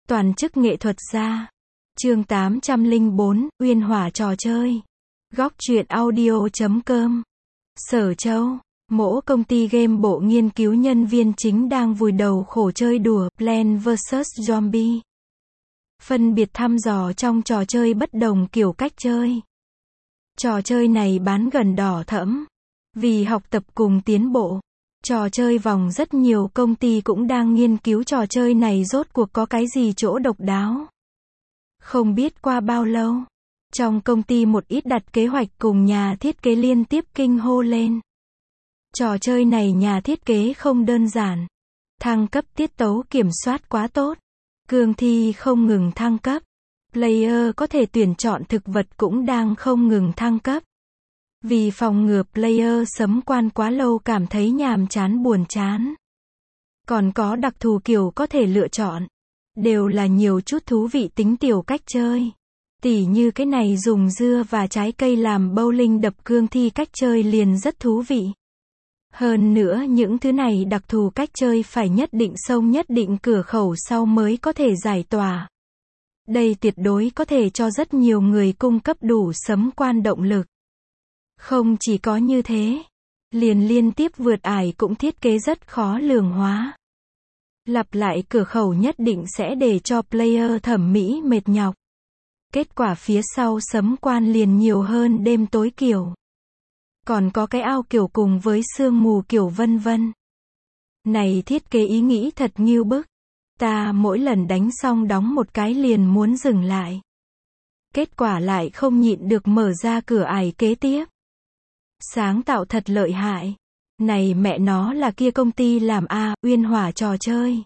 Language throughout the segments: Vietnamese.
Toàn chức nghệ thuật gia. Chương 804, Uyên Hỏa trò chơi. Góc truyện audio.com. Sở Châu. Mỗ công ty game bộ nghiên cứu nhân viên chính đang vùi đầu khổ chơi đùa Plants vs Zombie. Phân biệt thăm dò trong trò chơi bất đồng kiểu cách chơi. Trò chơi này bán gần đỏ thẫm. Vì học tập cùng tiến bộ, trò chơi vòng rất nhiều công ty cũng đang nghiên cứu trò chơi này rốt cuộc có cái gì chỗ độc đáo. Không biết qua bao lâu, trong công ty một ít đặt kế hoạch cùng nhà thiết kế liên tiếp kinh hô lên. Trò chơi này nhà thiết kế không đơn giản. Thăng cấp tiết tấu kiểm soát quá tốt. Cương thi không ngừng thăng cấp. Player có thể tuyển chọn thực vật cũng đang không ngừng thăng cấp. Vì phòng ngừa player sấm quan quá lâu cảm thấy nhàm chán buồn chán. Còn có đặc thù kiểu có thể lựa chọn. Đều là nhiều chút thú vị tính tiểu cách chơi. Tỉ như cái này dùng dưa và trái cây làm bowling đập cương thi cách chơi liền rất thú vị. Hơn nữa những thứ này đặc thù cách chơi phải nhất định sông nhất định cửa khẩu sau mới có thể giải tỏa. Đây tuyệt đối có thể cho rất nhiều người cung cấp đủ sấm quan động lực. Không chỉ có như thế, liền liên tiếp vượt ải cũng thiết kế rất khó lường hóa. Lặp lại cửa khẩu nhất định sẽ để cho player thẩm mỹ mệt nhọc. Kết quả phía sau sấm quan liền nhiều hơn đêm tối kiểu. Còn có cái ao kiểu cùng với sương mù kiểu vân vân. Này thiết kế ý nghĩ thật ngưu bức. Ta mỗi lần đánh xong đóng một cái liền muốn dừng lại. Kết quả lại không nhịn được mở ra cửa ải kế tiếp. Sáng tạo thật lợi hại. Này mẹ nó là kia công ty làm Uyên Hỏa trò chơi.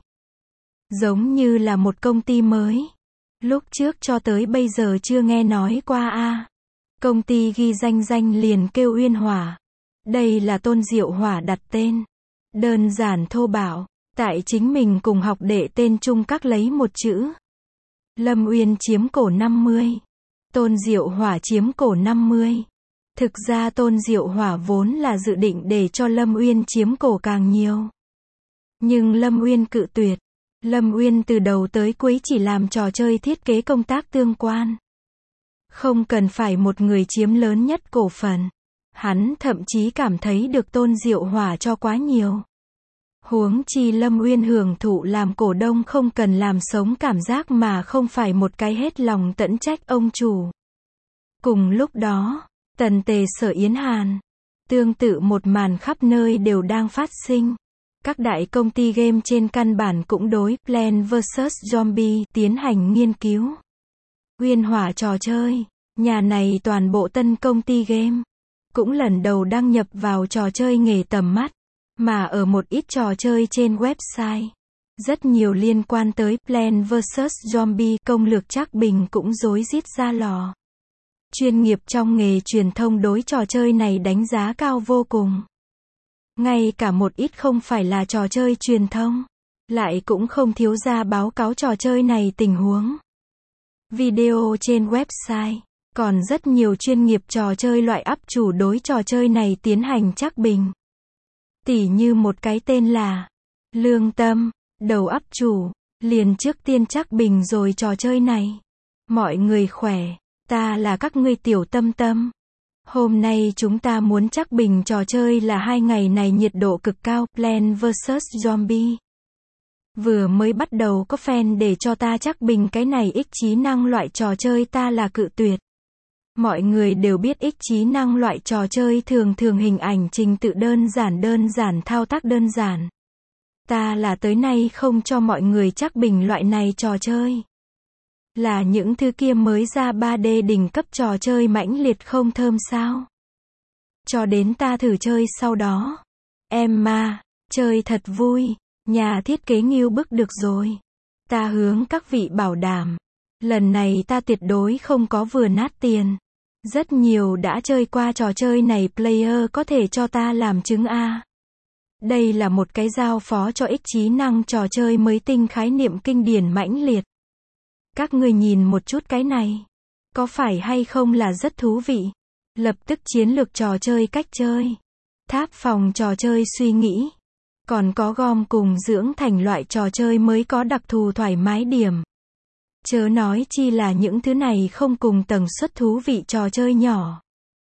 Giống như là một công ty mới. Lúc trước cho tới bây giờ chưa nghe nói qua Công ty ghi danh liền kêu Uyên Hỏa. Đây là Tôn Diệu Hỏa đặt tên. Đơn giản thô bạo. Tại chính mình cùng học đệ tên chung các lấy một chữ. Lâm Uyên chiếm cổ 50. Tôn Diệu Hỏa chiếm cổ 50. Thực ra Tôn Diệu Hỏa vốn là dự định để cho Lâm Uyên chiếm cổ càng nhiều. Nhưng Lâm Uyên cự tuyệt. Lâm Uyên từ đầu tới cuối chỉ làm trò chơi thiết kế công tác tương quan. Không cần phải một người chiếm lớn nhất cổ phần. Hắn thậm chí cảm thấy được Tôn Diệu Hỏa cho quá nhiều. Huống chi Lâm Uyên hưởng thụ làm cổ đông không cần làm sống cảm giác mà không phải một cái hết lòng tận trách ông chủ. Cùng lúc đó, Tần Tề Sở Yến Hàn. Tương tự một màn khắp nơi đều đang phát sinh. Các đại công ty game trên căn bản cũng đối Plants vs Zombie tiến hành nghiên cứu. Uyên Hỏa trò chơi, nhà này toàn bộ tân công ty game. Cũng lần đầu đăng nhập vào trò chơi nghề tầm mắt. Mà ở một ít trò chơi trên website. Rất nhiều liên quan tới Plants vs Zombie công lược Trác Bình cũng rối rít ra lò. Chuyên nghiệp trong nghề truyền thông đối trò chơi này đánh giá cao vô cùng. Ngay cả một ít không phải là trò chơi truyền thông, lại cũng không thiếu ra báo cáo trò chơi này tình huống. Video trên website, còn rất nhiều chuyên nghiệp trò chơi loại up chủ đối trò chơi này tiến hành Trác Bình. Tỉ như một cái tên là Lương Tâm, đầu up chủ, liền trước tiên Trác Bình rồi trò chơi này. Mọi người khỏe. Ta là các ngươi tiểu tâm tâm. Hôm nay chúng ta muốn Trác Bình trò chơi là 2 ngày này nhiệt độ cực cao Plants vs Zombie. Vừa mới bắt đầu có fan để cho ta Trác Bình cái này ích trí năng loại trò chơi ta là cự tuyệt. Mọi người đều biết ích trí năng loại trò chơi thường hình ảnh trình tự đơn giản thao tác đơn giản. Ta là tới nay không cho mọi người Trác Bình loại này trò chơi. Là những thứ kia mới ra 3D đỉnh cấp trò chơi mãnh liệt không thơm sao. Cho đến ta thử chơi sau đó. Chơi thật vui. Nhà thiết kế ngưu bức được rồi. Ta hướng các vị bảo đảm. Lần này ta tuyệt đối không có vừa nát tiền. Rất nhiều đã chơi qua trò chơi này player có thể cho ta làm chứng Đây là một cái giao phó cho ích trí năng trò chơi mới tinh khái niệm kinh điển mãnh liệt. Các người nhìn một chút cái này. Có phải hay không là rất thú vị? Lập tức chiến lược trò chơi cách chơi. Tháp phòng trò chơi suy nghĩ. Còn có gom cùng dưỡng thành loại trò chơi mới có đặc thù thoải mái điểm. Chớ nói chi là những thứ này không cùng tần suất thú vị trò chơi nhỏ.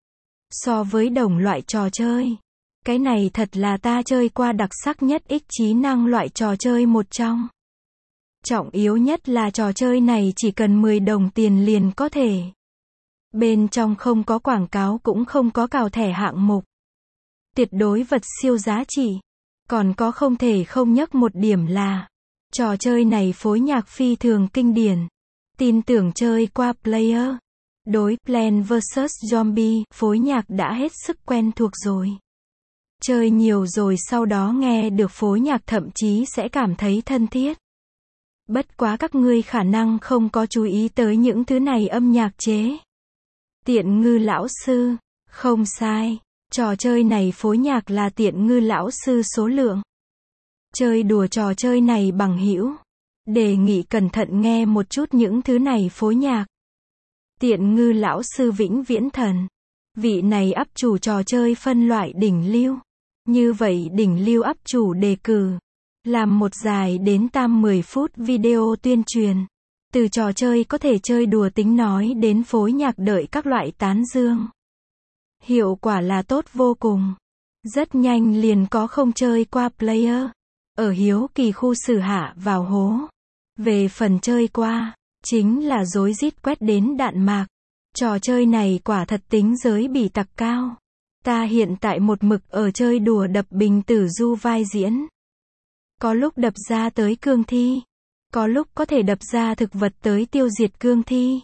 So với đồng loại trò chơi, cái này thật là ta chơi qua đặc sắc nhất ích trí năng loại trò chơi một trong. Trọng yếu nhất là trò chơi này chỉ cần 10 đồng tiền liền có thể. Bên trong không có quảng cáo cũng không có cào thẻ hạng mục. Tuyệt đối vật siêu giá trị. Còn có không thể không nhắc một điểm là, trò chơi này phối nhạc phi thường kinh điển. Tin tưởng chơi qua Player. Đối Plants vs Zombie, phối nhạc đã hết sức quen thuộc rồi. Chơi nhiều rồi sau đó nghe được phối nhạc thậm chí sẽ cảm thấy thân thiết. Bất quá các ngươi khả năng không có chú ý tới những thứ này âm nhạc chế. Tiện ngư lão sư. Không sai. Trò chơi này phối nhạc là tiện ngư lão sư số lượng. Chơi đùa trò chơi này bằng hữu. Đề nghị cẩn thận nghe một chút những thứ này phối nhạc. Tiện ngư lão sư vĩnh viễn thần. Vị này áp chủ trò chơi phân loại đỉnh lưu. Như vậy đỉnh lưu áp chủ đề cử. Làm một dài đến tam 10 phút video tuyên truyền. Từ trò chơi có thể chơi đùa tính nói đến phối nhạc đợi các loại tán dương. Hiệu quả là tốt vô cùng. Rất nhanh liền có không chơi qua Player. Ở hiếu kỳ khu xử hạ vào hố. Về phần chơi qua, chính là rối rít quét đến đạn mạc. Trò chơi này quả thật tính giới bị tặc cao. Ta hiện tại một mực ở chơi đùa đập bình tử du vai diễn. Có lúc đập ra tới cương thi. Có lúc có thể đập ra thực vật tới tiêu diệt cương thi.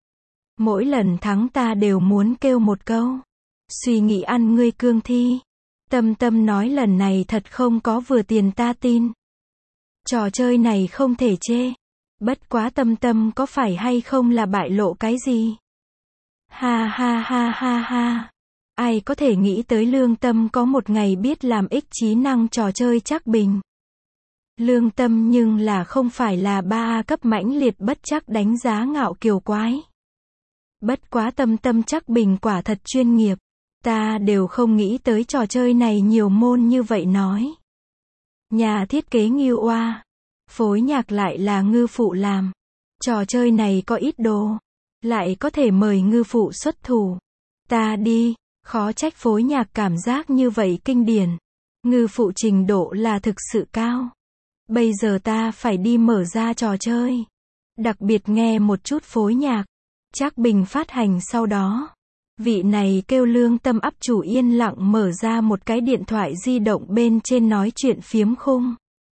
Mỗi lần thắng ta đều muốn kêu một câu. Suy nghĩ ăn ngươi cương thi. Tâm Tâm nói lần này thật không có vừa tiền ta tin. Trò chơi này không thể chê. Bất quá Tâm Tâm có phải hay không là bại lộ cái gì? Ha ha ha ha ha. Ai có thể nghĩ tới Lương Tâm có một ngày biết làm ích trí năng trò chơi chắc bình. Lương Tâm nhưng là không phải là 3A cấp mãnh liệt bất chắc đánh giá ngạo kiều quái. Bất quá Tâm Tâm chắc bình quả thật chuyên nghiệp. Ta đều không nghĩ tới trò chơi này nhiều môn như vậy nói. Nhà thiết kế Ngưu Oa. Phối nhạc lại là ngư phụ làm. Trò chơi này có ít đồ. Lại có thể mời ngư phụ xuất thủ. Ta đi, khó trách phối nhạc cảm giác như vậy kinh điển. Ngư phụ trình độ là thực sự cao. Bây giờ ta phải đi mở ra trò chơi. Đặc biệt nghe một chút phối nhạc. Chắc bình phát hành sau đó. Vị này kêu Lương Tâm áp chủ yên lặng mở ra một cái điện thoại di động bên trên nói chuyện phiếm khung.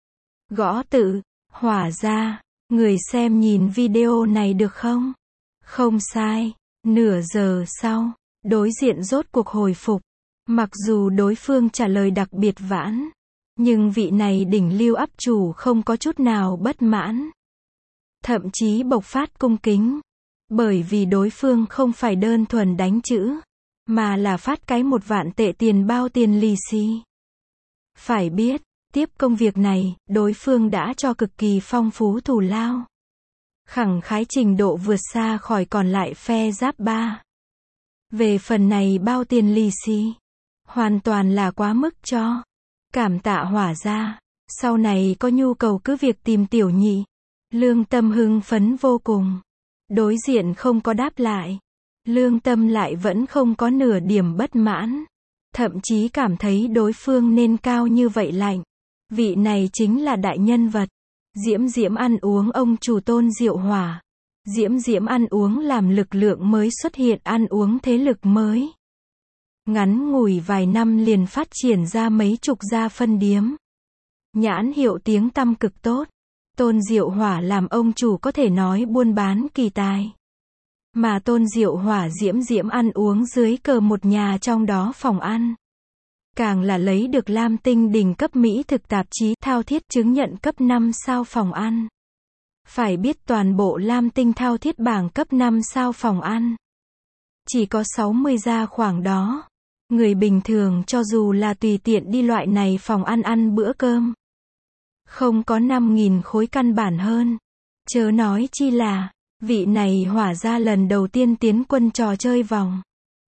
Gõ tự, hỏa ra, người xem nhìn video này được không? Không sai, nửa giờ sau, đối diện rốt cuộc hồi phục. Mặc dù đối phương trả lời đặc biệt vãn, nhưng vị này đỉnh lưu áp chủ không có chút nào bất mãn. Thậm chí bộc phát cung kính. Bởi vì đối phương không phải đơn thuần đánh chữ, mà là phát cái 1 vạn tệ tiền bao tiền lì xì. Phải biết, tiếp công việc này, đối phương đã cho cực kỳ phong phú thù lao. Khẳng khái trình độ vượt xa khỏi còn lại phe giáp ba. Về phần này bao tiền lì xì, hoàn toàn là quá mức cho. Cảm tạ hỏa ra, sau này có nhu cầu cứ việc tìm tiểu nhị. Lương Tâm hưng phấn vô cùng. Đối diện không có đáp lại. Lương Tâm lại vẫn không có nửa điểm bất mãn. Thậm chí cảm thấy đối phương nên cao như vậy lạnh. Vị này chính là đại nhân vật. Diễm Diễm ăn uống ông chủ Tôn Diệu Hỏa. Diễm Diễm ăn uống làm lực lượng mới xuất hiện ăn uống thế lực mới. Ngắn ngủi vài năm liền phát triển ra mấy chục gia phân điếm. Nhãn hiệu tiếng tăm cực tốt. Tôn Diệu Hỏa làm ông chủ có thể nói buôn bán kỳ tài. Mà Tôn Diệu Hỏa Diễm Diễm ăn uống dưới cờ một nhà trong đó phòng ăn. Càng là lấy được Lam Tinh đỉnh cấp Mỹ thực tạp chí thao thiết chứng nhận cấp 5 sao phòng ăn. Phải biết toàn bộ Lam Tinh thao thiết bảng cấp 5 sao phòng ăn. Chỉ có 60 gia khoảng đó. Người bình thường cho dù là tùy tiện đi loại này phòng ăn ăn bữa cơm. Không có 5.000 khối căn bản hơn. Chớ nói chi là, vị này hỏa ra lần đầu tiên tiến quân trò chơi vòng.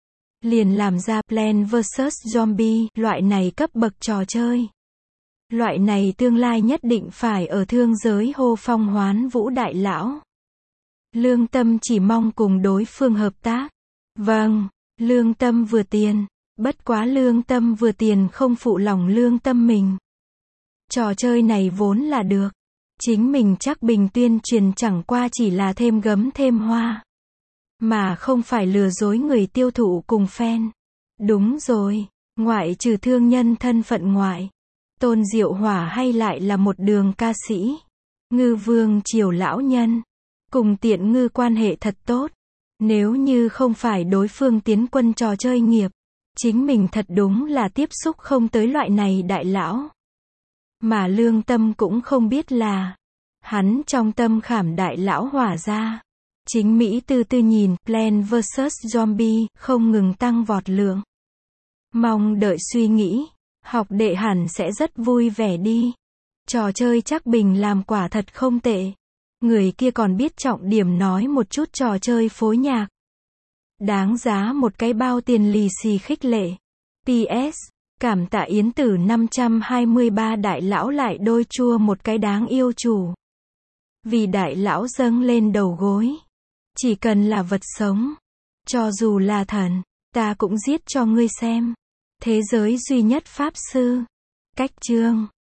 Liền làm ra Plants vs Zombie, loại này cấp bậc trò chơi. Loại này tương lai nhất định phải ở thương giới hô phong hoán vũ đại lão. Lương Tâm chỉ mong cùng đối phương hợp tác. Vâng, Lương Tâm vừa tiền. Bất quá Lương Tâm vừa tiền không phụ lòng Lương Tâm mình. Trò chơi này vốn là được. Chính mình chắc bình tuyên truyền chẳng qua chỉ là thêm gấm thêm hoa. Mà không phải lừa dối người tiêu thụ cùng fan. Đúng rồi, ngoại trừ thương nhân thân phận ngoại. Tôn Diệu Hỏa hay lại là một đường ca sĩ. Ngư Vương Triều lão nhân. Cùng Tiện Ngư quan hệ thật tốt. Nếu như không phải đối phương tiến quân trò chơi nghiệp. Chính mình thật đúng là tiếp xúc không tới loại này đại lão. Mà Lương Tâm cũng không biết là. Hắn trong tâm khảm đại lão Hỏa ra. Chính Mỹ từ từ nhìn Plants vs Zombie không ngừng tăng vọt lượng. Mong đợi suy nghĩ. Học đệ hẳn sẽ rất vui vẻ đi. Trò chơi chắc Bình làm quả thật không tệ. Người kia còn biết trọng điểm nói một chút trò chơi phối nhạc. Đáng giá một cái bao tiền lì xì khích lệ. PS. Cảm tạ Yến Tử 523 đại lão lại đôi chua một cái đáng yêu chủ. Vì đại lão dâng lên đầu gối. Chỉ cần là vật sống. Cho dù là thần. Ta cũng giết cho ngươi xem. Thế giới duy nhất pháp sư. Cách chương.